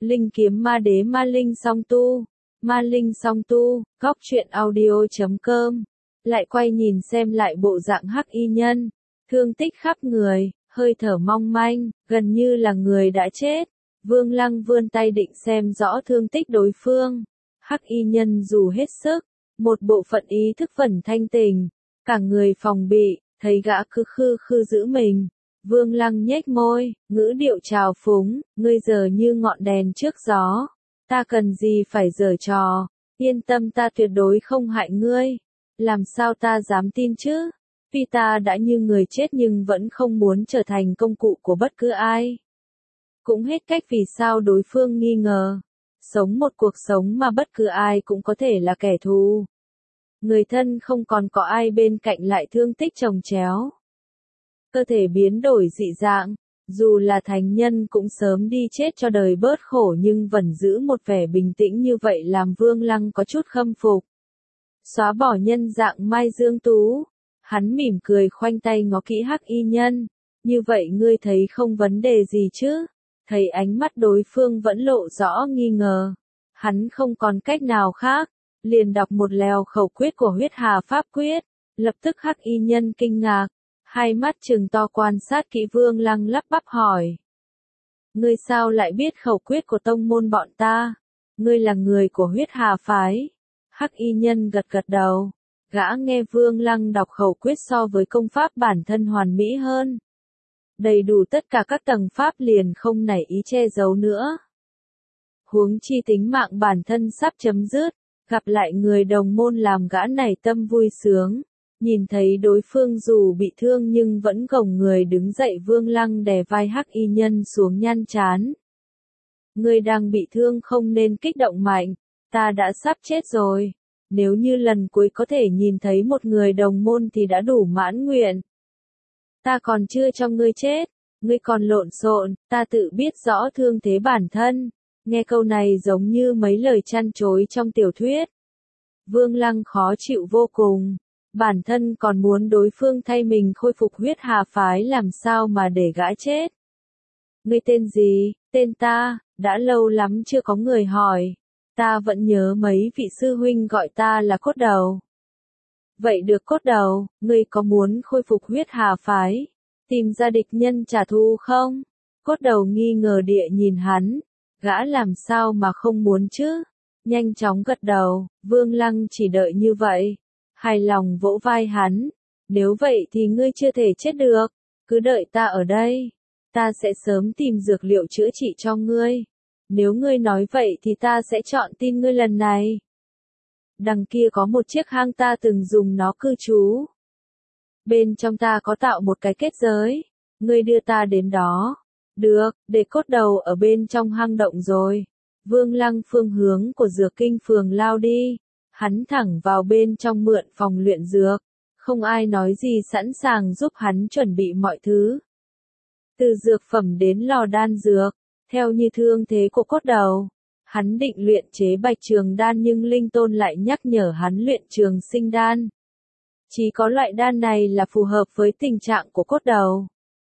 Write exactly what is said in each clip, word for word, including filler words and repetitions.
Linh kiếm ma đế ma linh song tu. Ma linh song tu, góc truyện audio chấm com. Lại quay nhìn xem lại bộ dạng hắc y nhân. Thương tích khắp người, hơi thở mong manh, gần như là người đã chết. Vương Lăng vươn tay định xem rõ thương tích đối phương. Hắc y nhân dù hết sức, một bộ phận ý thức phần thanh tình, cả người phòng bị, thấy gã cứ khư khư giữ mình. Vương Lăng nhếch môi, ngữ điệu trào phúng, ngươi giờ như ngọn đèn trước gió. Ta cần gì phải giở trò, yên tâm ta tuyệt đối không hại ngươi. Làm sao ta dám tin chứ? Vì ta đã như người chết nhưng vẫn không muốn trở thành công cụ của bất cứ ai. Cũng hết cách vì sao đối phương nghi ngờ. Sống một cuộc sống mà bất cứ ai cũng có thể là kẻ thù. Người thân không còn có ai bên cạnh lại thương tích chồng chéo. Cơ thể biến đổi dị dạng, dù là thánh nhân cũng sớm đi chết cho đời bớt khổ nhưng vẫn giữ một vẻ bình tĩnh như vậy làm Vương Lăng có chút khâm phục. Xóa bỏ nhân dạng Mai Dương Tú, hắn mỉm cười khoanh tay ngó kỹ hắc y nhân, như vậy ngươi thấy không vấn đề gì chứ? Thấy ánh mắt đối phương vẫn lộ rõ nghi ngờ, hắn không còn cách nào khác, liền đọc một lèo khẩu quyết của huyết hà pháp quyết, lập tức hắc y nhân kinh ngạc. Hai mắt trừng to quan sát kỹ Vương Lăng lắp bắp hỏi. Ngươi sao lại biết khẩu quyết của tông môn bọn ta? Ngươi là người của huyết hà phái. Hắc y nhân gật gật đầu. Gã nghe Vương Lăng đọc khẩu quyết so với công pháp bản thân hoàn mỹ hơn. Đầy đủ tất cả các tầng pháp liền không nảy ý che giấu nữa. Huống chi tính mạng bản thân sắp chấm dứt, gặp lại người đồng môn làm gã này tâm vui sướng. Nhìn thấy đối phương dù bị thương nhưng vẫn gồng người đứng dậy Vương Lăng đè vai hắc y nhân xuống nhăn chán. Ngươi đang bị thương không nên kích động mạnh, ta đã sắp chết rồi. Nếu như lần cuối có thể nhìn thấy một người đồng môn thì đã đủ mãn nguyện. Ta còn chưa cho ngươi chết, ngươi còn lộn xộn, ta tự biết rõ thương thế bản thân. Nghe câu này giống như mấy lời chăn chối trong tiểu thuyết. Vương Lăng khó chịu vô cùng. Bản thân còn muốn đối phương thay mình khôi phục huyết hà phái làm sao mà để gã chết. Ngươi tên gì? Tên ta, đã lâu lắm chưa có người hỏi. Ta vẫn nhớ mấy vị sư huynh gọi ta là cốt đầu. Vậy được cốt đầu, ngươi có muốn khôi phục huyết hà phái? Tìm ra địch nhân trả thù không? Cốt đầu nghi ngờ địa nhìn hắn. Gã làm sao mà không muốn chứ? Nhanh chóng gật đầu, Vương Lăng chỉ đợi như vậy. Hài lòng vỗ vai hắn, nếu vậy thì ngươi chưa thể chết được, cứ đợi ta ở đây, ta sẽ sớm tìm dược liệu chữa trị cho ngươi, nếu ngươi nói vậy thì ta sẽ chọn tin ngươi lần này. Đằng kia có một chiếc hang ta từng dùng nó cư trú. Bên trong ta có tạo một cái kết giới, ngươi đưa ta đến đó. Được, để cốt đầu ở bên trong hang động rồi. Vương Lăng phương hướng của dược kinh phường lao đi. Hắn thẳng vào bên trong mượn phòng luyện dược, không ai nói gì sẵn sàng giúp hắn chuẩn bị mọi thứ. Từ dược phẩm đến lò đan dược, theo như thương thế của cốt đầu, hắn định luyện chế bạch trường đan nhưng Linh Tôn lại nhắc nhở hắn luyện trường sinh đan. Chỉ có loại đan này là phù hợp với tình trạng của cốt đầu.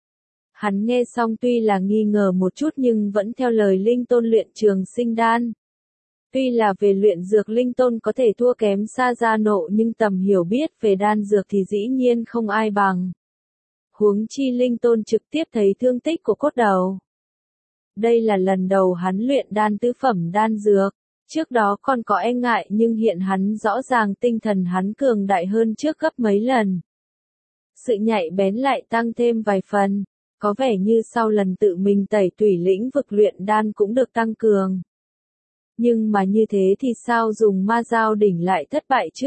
Hắn nghe xong tuy là nghi ngờ một chút nhưng vẫn theo lời Linh Tôn luyện trường sinh đan. Tuy là về luyện dược Linh Tôn có thể thua kém xa Gia Nộ nhưng tầm hiểu biết về đan dược thì dĩ nhiên không ai bằng. Huống chi Linh Tôn trực tiếp thấy thương tích của cốt đầu. Đây là lần đầu hắn luyện đan tứ phẩm đan dược, trước đó còn có e ngại nhưng hiện hắn rõ ràng tinh thần hắn cường đại hơn trước gấp mấy lần. Sự nhạy bén lại tăng thêm vài phần, có vẻ như sau lần tự mình tẩy tủy lĩnh vực luyện đan cũng được tăng cường. Nhưng mà như thế thì sao dùng ma dao đỉnh lại thất bại chứ?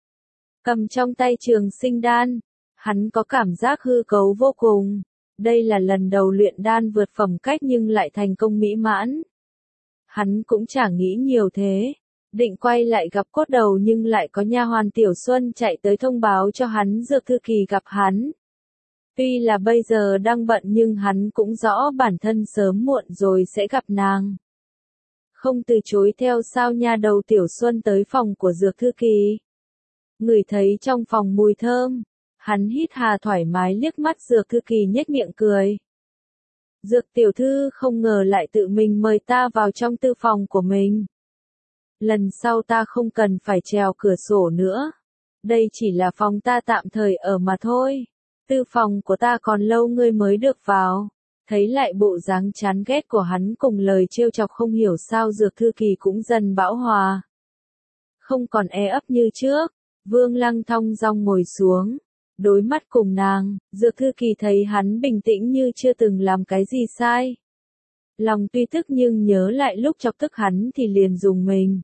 Cầm trong tay trường sinh đan, hắn có cảm giác hư cấu vô cùng. Đây là lần đầu luyện đan vượt phẩm cách nhưng lại thành công mỹ mãn. Hắn cũng chẳng nghĩ nhiều thế, định quay lại gặp cốt đầu nhưng lại có nha hoàn Tiểu Xuân chạy tới thông báo cho hắn dược thư kỳ gặp hắn. Tuy là bây giờ đang bận nhưng hắn cũng rõ bản thân sớm muộn rồi sẽ gặp nàng. Không từ chối theo sao nha đầu Tiểu Xuân tới phòng của dược thư kỳ. Ngửi thấy trong phòng mùi thơm, hắn hít hà thoải mái liếc mắt dược thư kỳ nhếch miệng cười. Dược tiểu thư không ngờ lại tự mình mời ta vào trong tư phòng của mình. Lần sau ta không cần phải trèo cửa sổ nữa. Đây chỉ là phòng ta tạm thời ở mà thôi. Tư phòng của ta còn lâu ngươi mới được vào. Thấy lại bộ dáng chán ghét của hắn cùng lời trêu chọc không hiểu sao Dược Thư Kỳ cũng dần bão hòa. Không còn e ấp như trước, Vương Lăng thong dong ngồi xuống. Đối mắt cùng nàng, Dược Thư Kỳ thấy hắn bình tĩnh như chưa từng làm cái gì sai. Lòng tuy tức nhưng nhớ lại lúc chọc tức hắn thì liền dùng mình.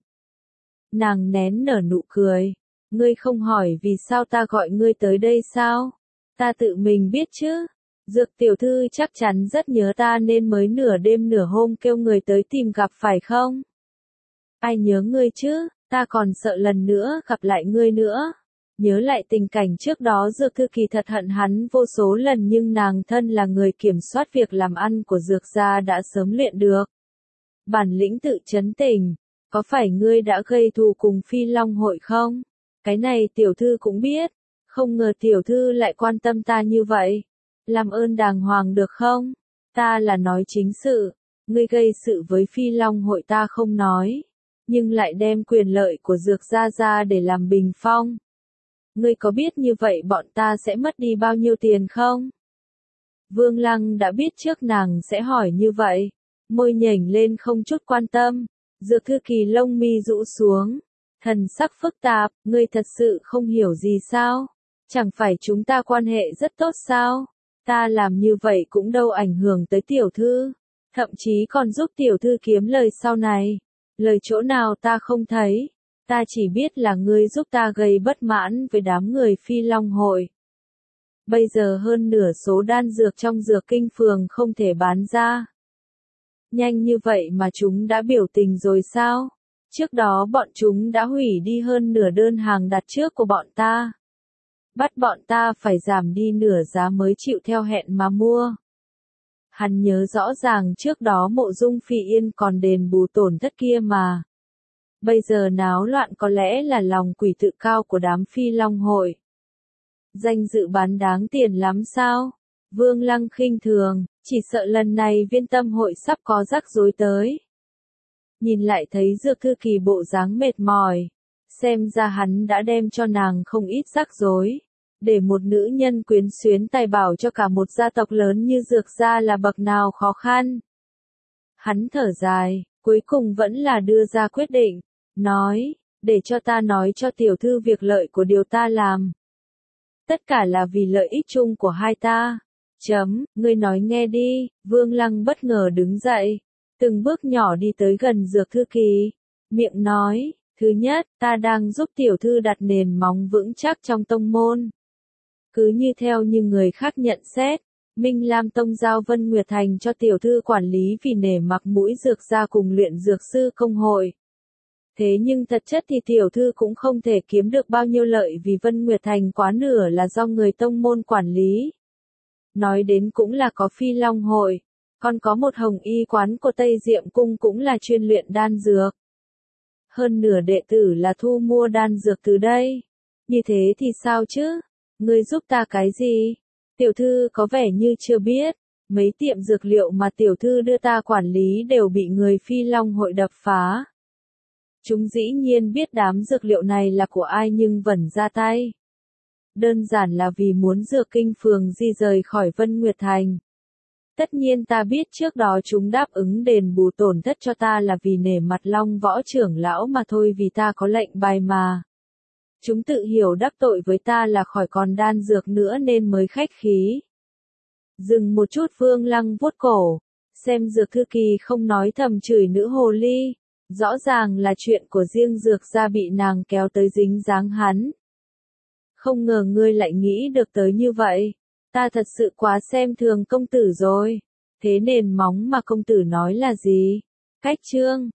Nàng nén nở nụ cười. Ngươi không hỏi vì sao ta gọi ngươi tới đây sao? Ta tự mình biết chứ. Dược tiểu thư chắc chắn rất nhớ ta nên mới nửa đêm nửa hôm kêu người tới tìm gặp phải không? Ai nhớ ngươi chứ, ta còn sợ lần nữa gặp lại ngươi nữa. Nhớ lại tình cảnh trước đó Dược Thư Kỳ thật hận hắn vô số lần nhưng nàng thân là người kiểm soát việc làm ăn của Dược gia đã sớm luyện được. Bản lĩnh tự trấn tĩnh, có phải ngươi đã gây thù cùng Phi Long hội không? Cái này tiểu thư cũng biết, không ngờ tiểu thư lại quan tâm ta như vậy. Làm ơn đàng hoàng được không? Ta là nói chính sự, ngươi gây sự với Phi Long hội ta không nói, nhưng lại đem quyền lợi của Dược gia ra để làm bình phong. Ngươi có biết như vậy bọn ta sẽ mất đi bao nhiêu tiền không? Vương Lăng đã biết trước nàng sẽ hỏi như vậy, môi nhếch lên không chút quan tâm. Dược Thư Kỳ lông mi rũ xuống, thần sắc phức tạp, ngươi thật sự không hiểu gì sao? Chẳng phải chúng ta quan hệ rất tốt sao? Ta làm như vậy cũng đâu ảnh hưởng tới tiểu thư, thậm chí còn giúp tiểu thư kiếm lời sau này. Lời chỗ nào ta không thấy, ta chỉ biết là ngươi giúp ta gây bất mãn với đám người Phi Long hội. Bây giờ hơn nửa số đan dược trong dược kinh phường không thể bán ra. Nhanh như vậy mà chúng đã biểu tình rồi sao? Trước đó bọn chúng đã hủy đi hơn nửa đơn hàng đặt trước của bọn ta. Bắt bọn ta phải giảm đi nửa giá mới chịu theo hẹn mà mua. Hắn nhớ rõ ràng trước đó Mộ Dung Phi Yên còn đền bù tổn thất kia mà. Bây giờ náo loạn có lẽ là lòng quỷ tự cao của đám Phi Long hội. Danh dự bán đáng tiền lắm sao? Vương Lăng khinh thường, chỉ sợ lần này Viên Tâm hội sắp có rắc rối tới. Nhìn lại thấy Dược Thư Kỳ bộ dáng mệt mỏi, xem ra hắn đã đem cho nàng không ít rắc rối. Để một nữ nhân quyến xuyến tài bảo cho cả một gia tộc lớn như Dược gia là bậc nào khó khăn. Hắn thở dài, cuối cùng vẫn là đưa ra quyết định, nói, để cho ta nói cho tiểu thư việc lợi của điều ta làm. Tất cả là vì lợi ích chung của hai ta. Chấm, ngươi nói nghe đi. Vương Lăng bất ngờ đứng dậy, từng bước nhỏ đi tới gần Dược Thư Kỳ, miệng nói, thứ nhất, ta đang giúp tiểu thư đặt nền móng vững chắc trong tông môn. Cứ như theo như người khác nhận xét, Minh Lam Tông giao Vân Nguyệt Thành cho tiểu thư quản lý vì nể mặc mũi Dược gia cùng luyện dược sư công hội. Thế nhưng thật chất thì tiểu thư cũng không thể kiếm được bao nhiêu lợi vì Vân Nguyệt Thành quá nửa là do người tông môn quản lý. Nói đến cũng là có Phi Long hội, còn có một hồng y quán của Tây Diệm Cung cũng là chuyên luyện đan dược. Hơn nửa đệ tử là thu mua đan dược từ đây. Như thế thì sao chứ? Ngươi giúp ta cái gì? Tiểu thư có vẻ như chưa biết, mấy tiệm dược liệu mà tiểu thư đưa ta quản lý đều bị người Phi Long hội đập phá. Chúng dĩ nhiên biết đám dược liệu này là của ai nhưng vẫn ra tay. Đơn giản là vì muốn dược kinh phường di rời khỏi Vân Nguyệt Thành. Tất nhiên ta biết trước đó chúng đáp ứng đền bù tổn thất cho ta là vì nể mặt Long võ trưởng lão mà thôi vì ta có lệnh bài mà. Chúng tự hiểu đắc tội với ta là khỏi còn đan dược nữa nên mới khách khí. Dừng một chút Vương Lăng vuốt cổ, xem Dược Thư Kỳ không nói thầm chửi nữ hồ ly. Rõ ràng là chuyện của riêng Dược gia bị nàng kéo tới dính dáng hắn. Không ngờ ngươi lại nghĩ được tới như vậy. Ta thật sự quá xem thường công tử rồi. Thế nền móng mà công tử nói là gì? Cách chương.